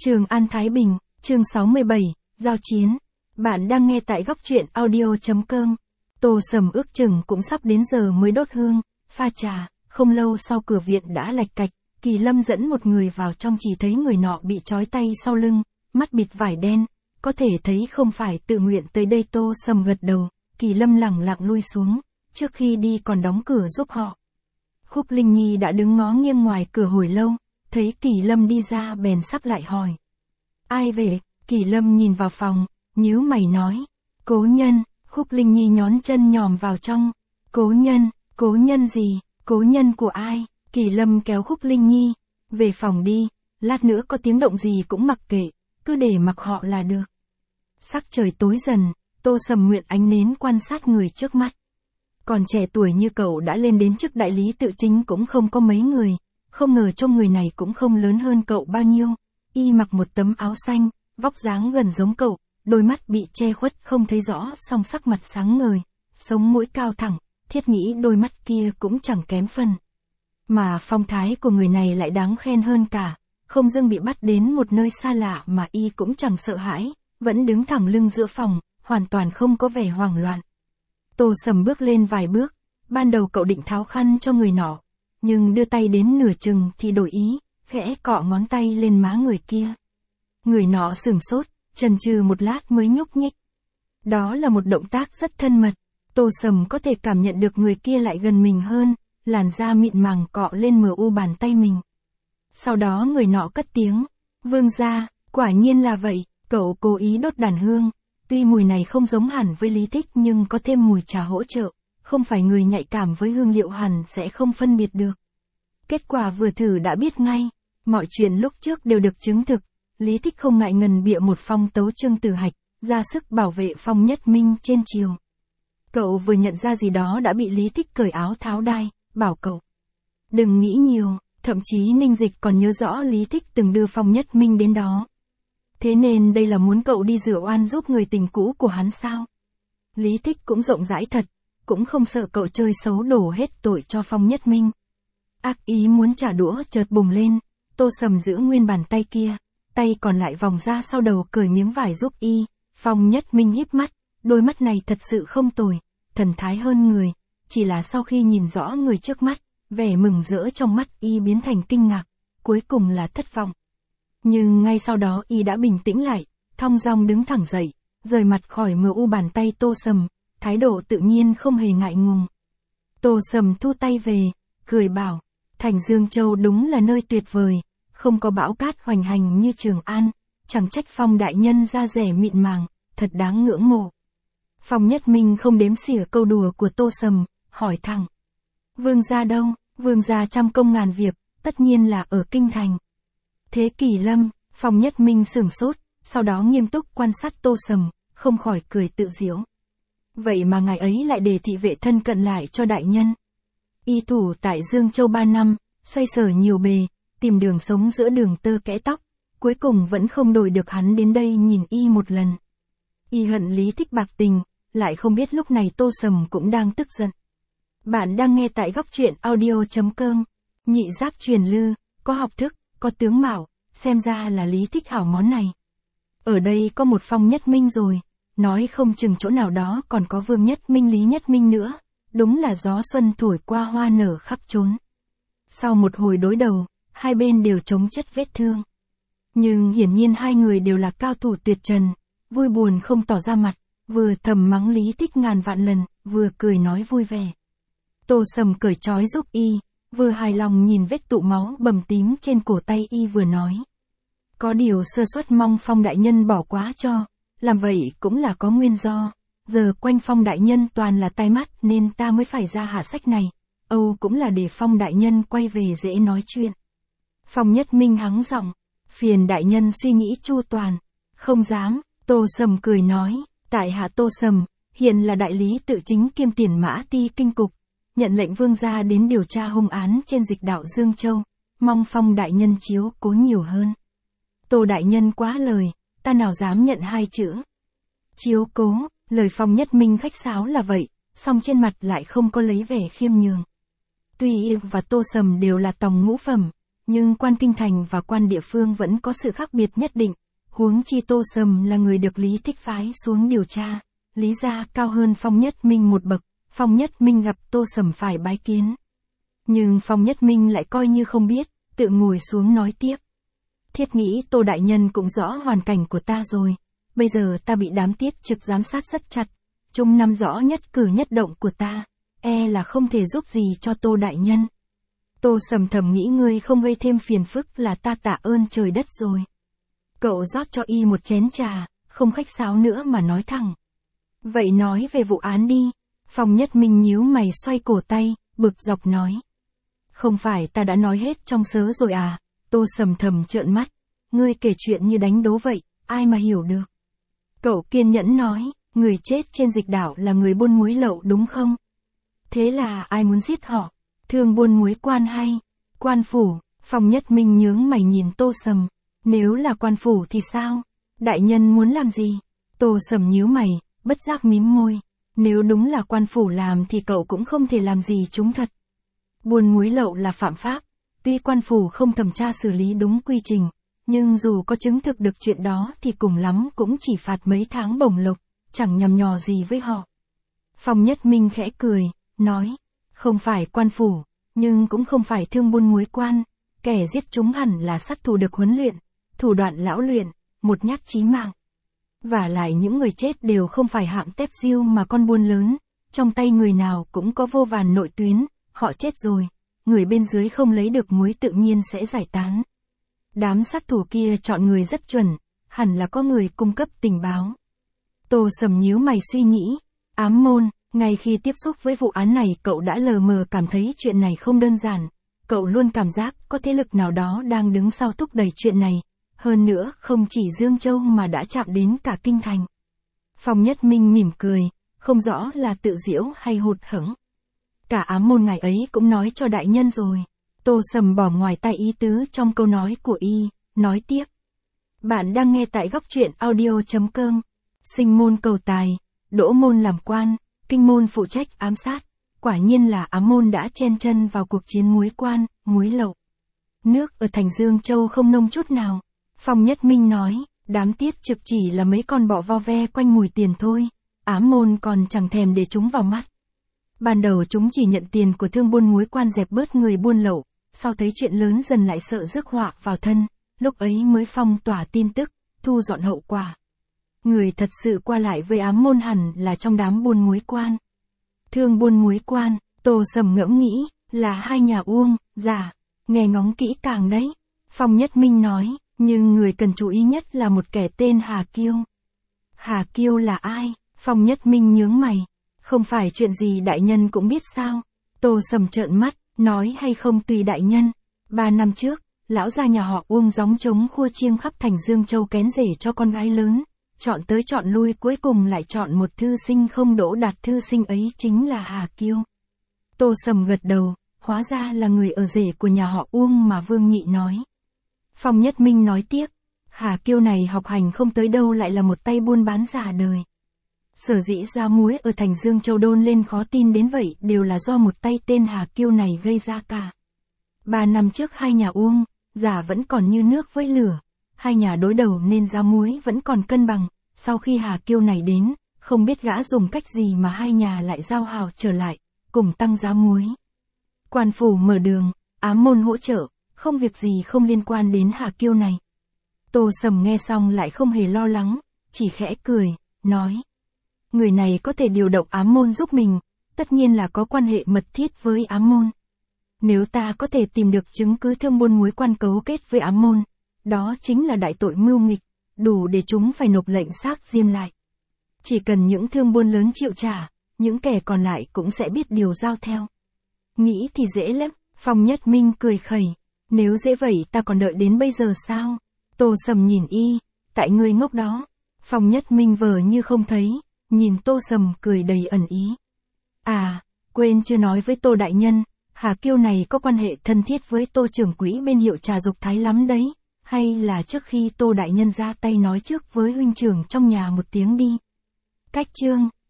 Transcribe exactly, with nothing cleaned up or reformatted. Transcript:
Trường An Thái Bình, chương sáu mươi bảy, Giao chiến. Bạn đang nghe tại góc truyện audio.com. Tô Sầm ước chừng cũng sắp đến giờ mới đốt hương, pha trà, không lâu sau cửa viện đã lạch cạch, Kỳ Lâm dẫn một người vào trong, chỉ thấy người nọ bị trói tay sau lưng, mắt bịt vải đen, có thể thấy không phải tự nguyện tới đây. Tô Sầm gật đầu, Kỳ Lâm lẳng lặng lui xuống, trước khi đi còn đóng cửa giúp họ. Khúc Linh Nhi đã đứng ngó nghiêng ngoài cửa hồi lâu, thấy Kỳ Lâm đi ra bèn sắp lại hỏi. Ai về? Kỳ Lâm nhìn vào phòng, nhíu mày nói. Cố nhân. Khúc Linh Nhi nhón chân nhòm vào trong. Cố nhân, cố nhân gì? Cố nhân của ai? Kỳ Lâm kéo Khúc Linh Nhi. Về phòng đi, lát nữa có tiếng động gì cũng mặc kệ, cứ để mặc họ là được. Sắc trời tối dần, Tô Sầm nguyện ánh nến quan sát người trước mắt. Còn trẻ tuổi như cậu đã lên đến chức đại lý tự chính cũng không có mấy người, không ngờ trong người này cũng không lớn hơn cậu bao nhiêu. Y mặc một tấm áo xanh, vóc dáng gần giống cậu, đôi mắt bị che khuất không thấy rõ song sắc mặt sáng ngời, sống mũi cao thẳng, thiết nghĩ đôi mắt kia cũng chẳng kém phần. Mà phong thái của người này lại đáng khen hơn cả, không dưng bị bắt đến một nơi xa lạ mà y cũng chẳng sợ hãi, vẫn đứng thẳng lưng giữa phòng, hoàn toàn không có vẻ hoảng loạn. Tô Sầm bước lên vài bước, ban đầu cậu định tháo khăn cho người nọ, nhưng đưa tay đến nửa chừng thì đổi ý, khẽ cọ ngón tay lên má người kia. Người nọ sửng sốt, chần chừ một lát mới nhúc nhích. Đó là một động tác rất thân mật, Tô Sầm có thể cảm nhận được người kia lại gần mình hơn, làn da mịn màng cọ lên mờ u bàn tay mình. Sau đó người nọ cất tiếng, Vương gia, quả nhiên là vậy, cậu cố ý đốt đàn hương, tuy mùi này không giống hẳn với Lý Thích nhưng có thêm mùi trà hỗ trợ, không phải người nhạy cảm với hương liệu hẳn sẽ không phân biệt được. Kết quả vừa thử đã biết ngay, mọi chuyện lúc trước đều được chứng thực, Lý Thích không ngại ngần bịa một phong tấu Trương Tử Hạch, ra sức bảo vệ Phong Nhất Minh trên triều. Cậu vừa nhận ra gì đó đã bị Lý Thích cởi áo tháo đai, bảo cậu đừng nghĩ nhiều, thậm chí Ninh Dịch còn nhớ rõ Lý Thích từng đưa Phong Nhất Minh đến đó. Thế nên đây là muốn cậu đi rửa oan giúp người tình cũ của hắn sao? Lý Thích cũng rộng rãi thật, cũng không sợ cậu chơi xấu đổ hết tội cho Phong Nhất Minh. Ác ý muốn trả đũa chợt bùng lên, Tô Sầm giữ nguyên bàn tay kia, tay còn lại vòng ra sau đầu cởi miếng vải giúp y. Phong Nhất Minh híp mắt, đôi mắt này thật sự không tồi, thần thái hơn người, chỉ là sau khi nhìn rõ người trước mắt, vẻ mừng rỡ trong mắt y biến thành kinh ngạc, cuối cùng là thất vọng. Nhưng ngay sau đó y đã bình tĩnh lại, thong dong đứng thẳng dậy, rời mặt khỏi mờ u bàn tay Tô Sầm, thái độ tự nhiên không hề ngại ngùng. Tô Sầm thu tay về, cười bảo, thành Dương Châu đúng là nơi tuyệt vời, không có bão cát hoành hành như Trường An, chẳng trách Phong đại nhân da dẻ mịn màng, thật đáng ngưỡng mộ. Phong Nhất Minh không đếm xỉa câu đùa của Tô Sầm, hỏi thẳng. Vương gia đâu? Vương gia trăm công ngàn việc, tất nhiên là ở kinh thành. Thế Kỳ Lâm, Phong Nhất Minh sửng sốt, sau đó nghiêm túc quan sát Tô Sầm, không khỏi cười tự giễu. Vậy mà ngài ấy lại để thị vệ thân cận lại cho đại nhân. Y thủ tại Dương Châu ba năm, xoay sở nhiều bề, tìm đường sống giữa đường tơ kẽ tóc, cuối cùng vẫn không đổi được hắn đến đây nhìn y một lần. Y hận Lý Thích bạc tình, lại không biết lúc này Tô Sầm cũng đang tức giận. Bạn đang nghe tại góc truyện audio.com. Nhị giáp truyền lư, có học thức, có tướng mạo, xem ra là Lý Thích hảo món này. Ở đây có một Phong Nhất Minh rồi, nói không chừng chỗ nào đó còn có Vương Nhất Minh, Lý Nhất Minh nữa, đúng là gió xuân thổi qua hoa nở khắp trốn. Sau một hồi đối đầu, hai bên đều chống chất vết thương. Nhưng hiển nhiên hai người đều là cao thủ tuyệt trần, vui buồn không tỏ ra mặt, vừa thầm mắng Lý Thích ngàn vạn lần, vừa cười nói vui vẻ. Tô Sầm cởi trói giúp y, vừa hài lòng nhìn vết tụ máu bầm tím trên cổ tay y vừa nói. Có điều sơ suất mong Phong đại nhân bỏ quá cho, làm vậy cũng là có nguyên do, giờ quanh Phong đại nhân toàn là tai mắt nên ta mới phải ra hạ sách này, Âu cũng là để Phong đại nhân quay về dễ nói chuyện. Phong Nhất Minh hắng giọng, phiền đại nhân suy nghĩ chu toàn. Không dám, Tô Sầm cười nói, tại hạ Tô Sầm, hiện là đại lý tự chính kiêm tiền mã ti kinh cục, nhận lệnh vương gia đến điều tra hung án trên dịch đạo Dương Châu, mong Phong đại nhân chiếu cố nhiều hơn. Tô đại nhân quá lời, ta nào dám nhận hai chữ. Chiếu cố, lời Phong Nhất Minh khách sáo là vậy, song trên mặt lại không có lấy vẻ khiêm nhường. Tuy y và Tô Sầm đều là tòng ngũ phẩm, nhưng quan kinh thành và quan địa phương vẫn có sự khác biệt nhất định, huống chi Tô Sầm là người được Lý Thích phái xuống điều tra, Lý gia cao hơn Phong Nhất Minh một bậc, Phong Nhất Minh gặp Tô Sầm phải bái kiến. Nhưng Phong Nhất Minh lại coi như không biết, tự ngồi xuống nói tiếp. Thiết nghĩ Tô đại nhân cũng rõ hoàn cảnh của ta rồi, bây giờ ta bị đám tiết trực giám sát rất chặt, chúng nắm rõ nhất cử nhất động của ta, e là không thể giúp gì cho Tô đại nhân. Tô Sầm thầm nghĩ ngươi không gây thêm phiền phức là ta tạ ơn trời đất rồi. Cậu rót cho y một chén trà, không khách sáo nữa mà nói thẳng. Vậy nói về vụ án đi. Phong Nhất Minh nhíu mày xoay cổ tay, bực dọc nói. Không phải ta đã nói hết trong sớ rồi à? Tô Sầm thầm trợn mắt. Ngươi kể chuyện như đánh đố vậy, ai mà hiểu được. Cậu kiên nhẫn nói, người chết trên dịch đảo là người buôn muối lậu đúng không? Thế là ai muốn giết họ? Thương buôn muối quan hay? Quan phủ. Phong Nhất Minh nhướng mày nhìn Tô Sầm. Nếu là quan phủ thì sao? Đại nhân muốn làm gì? Tô Sầm nhíu mày, bất giác mím môi. Nếu đúng là quan phủ làm thì cậu cũng không thể làm gì chúng thật. Buôn muối lậu là phạm pháp, tuy quan phủ không thẩm tra xử lý đúng quy trình, nhưng dù có chứng thực được chuyện đó thì cùng lắm cũng chỉ phạt mấy tháng bổng lộc, chẳng nhằm nhò gì với họ. Phong Nhất Minh khẽ cười, nói, không phải quan phủ, nhưng cũng không phải thương buôn muối quan, kẻ giết chúng hẳn là sát thủ được huấn luyện, thủ đoạn lão luyện, một nhát chí mạng. Vả lại những người chết đều không phải hạng tép diêu mà con buôn lớn, trong tay người nào cũng có vô vàn nội tuyến, họ chết rồi, người bên dưới không lấy được muối tự nhiên sẽ giải tán. Đám sát thủ kia chọn người rất chuẩn, hẳn là có người cung cấp tình báo. Tô Sầm nhíu mày suy nghĩ, ám môn, ngay khi tiếp xúc với vụ án này cậu đã lờ mờ cảm thấy chuyện này không đơn giản, cậu luôn cảm giác có thế lực nào đó đang đứng sau thúc đẩy chuyện này. Hơn nữa, không chỉ Dương Châu mà đã chạm đến cả kinh thành. Phong Nhất Minh mỉm cười, không rõ là tự giễu hay hụt hẫng. Cả ám môn ngày ấy cũng nói cho đại nhân rồi. Tô Sầm bỏ ngoài tai ý tứ trong câu nói của y, nói tiếp. Bạn đang nghe tại góc truyện audio chấm com. Sinh môn cầu tài, đỗ môn làm quan, kinh môn phụ trách ám sát. Quả nhiên là ám môn đã chen chân vào cuộc chiến muối quan, muối lậu. Nước ở thành Dương Châu không nông chút nào. Phong Nhất Minh nói, đám tiết trực chỉ là mấy con bọ vo ve quanh mùi tiền thôi, ám môn còn chẳng thèm để chúng vào mắt. Ban đầu chúng chỉ nhận tiền của thương buôn muối quan dẹp bớt người buôn lậu, sau thấy chuyện lớn dần lại sợ rước họa vào thân, lúc ấy mới phong tỏa tin tức, thu dọn hậu quả. Người thật sự qua lại với ám môn hẳn là trong đám buôn muối quan. Thương buôn muối quan, Tô Sầm ngẫm nghĩ, là hai nhà Uông, Giả, nghe ngóng kỹ càng đấy. Phong Nhất Minh nói. Nhưng người cần chú ý nhất là một kẻ tên Hà Kiêu. Hà Kiêu là ai? Phong Nhất Minh nhướng mày. Không phải chuyện gì đại nhân cũng biết sao? Tô Sầm trợn mắt, nói hay không tùy đại nhân. Ba năm trước, lão gia nhà họ Uông gióng trống khua chiêng khắp thành Dương Châu kén rể cho con gái lớn. Chọn tới chọn lui cuối cùng lại chọn một thư sinh không đỗ đạt, thư sinh ấy chính là Hà Kiêu. Tô Sầm gật đầu, hóa ra là người ở rể của nhà họ Uông mà Vương Nhị nói. Phong Nhất Minh nói tiếp, Hà Kiêu này học hành không tới đâu lại là một tay buôn bán giả đời. Sở dĩ giá muối ở thành Dương Châu đôn lên khó tin đến vậy đều là do một tay tên Hà Kiêu này gây ra cả. Ba năm trước hai nhà Uông, Giả vẫn còn như nước với lửa, hai nhà đối đầu nên giá muối vẫn còn cân bằng, sau khi Hà Kiêu này đến, không biết gã dùng cách gì mà hai nhà lại giao hảo trở lại, cùng tăng giá muối. Quan phủ mở đường, ám môn hỗ trợ. Không việc gì không liên quan đến Hà Kiêu này. Tô Sầm nghe xong lại không hề lo lắng, chỉ khẽ cười, nói. Người này có thể điều động ám môn giúp mình, tất nhiên là có quan hệ mật thiết với ám môn. Nếu ta có thể tìm được chứng cứ thương buôn muối quan cấu kết với ám môn, đó chính là đại tội mưu nghịch, đủ để chúng phải nộp lệnh xác diêm lại. Chỉ cần những thương buôn lớn chịu trả, những kẻ còn lại cũng sẽ biết điều giao theo. Nghĩ thì dễ lắm, Phong Nhất Minh cười khẩy. Nếu dễ vậy ta còn đợi đến bây giờ sao? Tô Sầm nhìn y, tại ngươi ngốc đó. Phong Nhất Minh vờ như không thấy, nhìn Tô Sầm cười đầy ẩn ý. À, quên chưa nói với Tô đại nhân, Hà Kiêu này có quan hệ thân thiết với Tô trưởng quỹ bên hiệu trà Dục Thái lắm đấy, hay là trước khi Tô đại nhân ra tay nói trước với huynh trưởng trong nhà một tiếng đi. Cách chương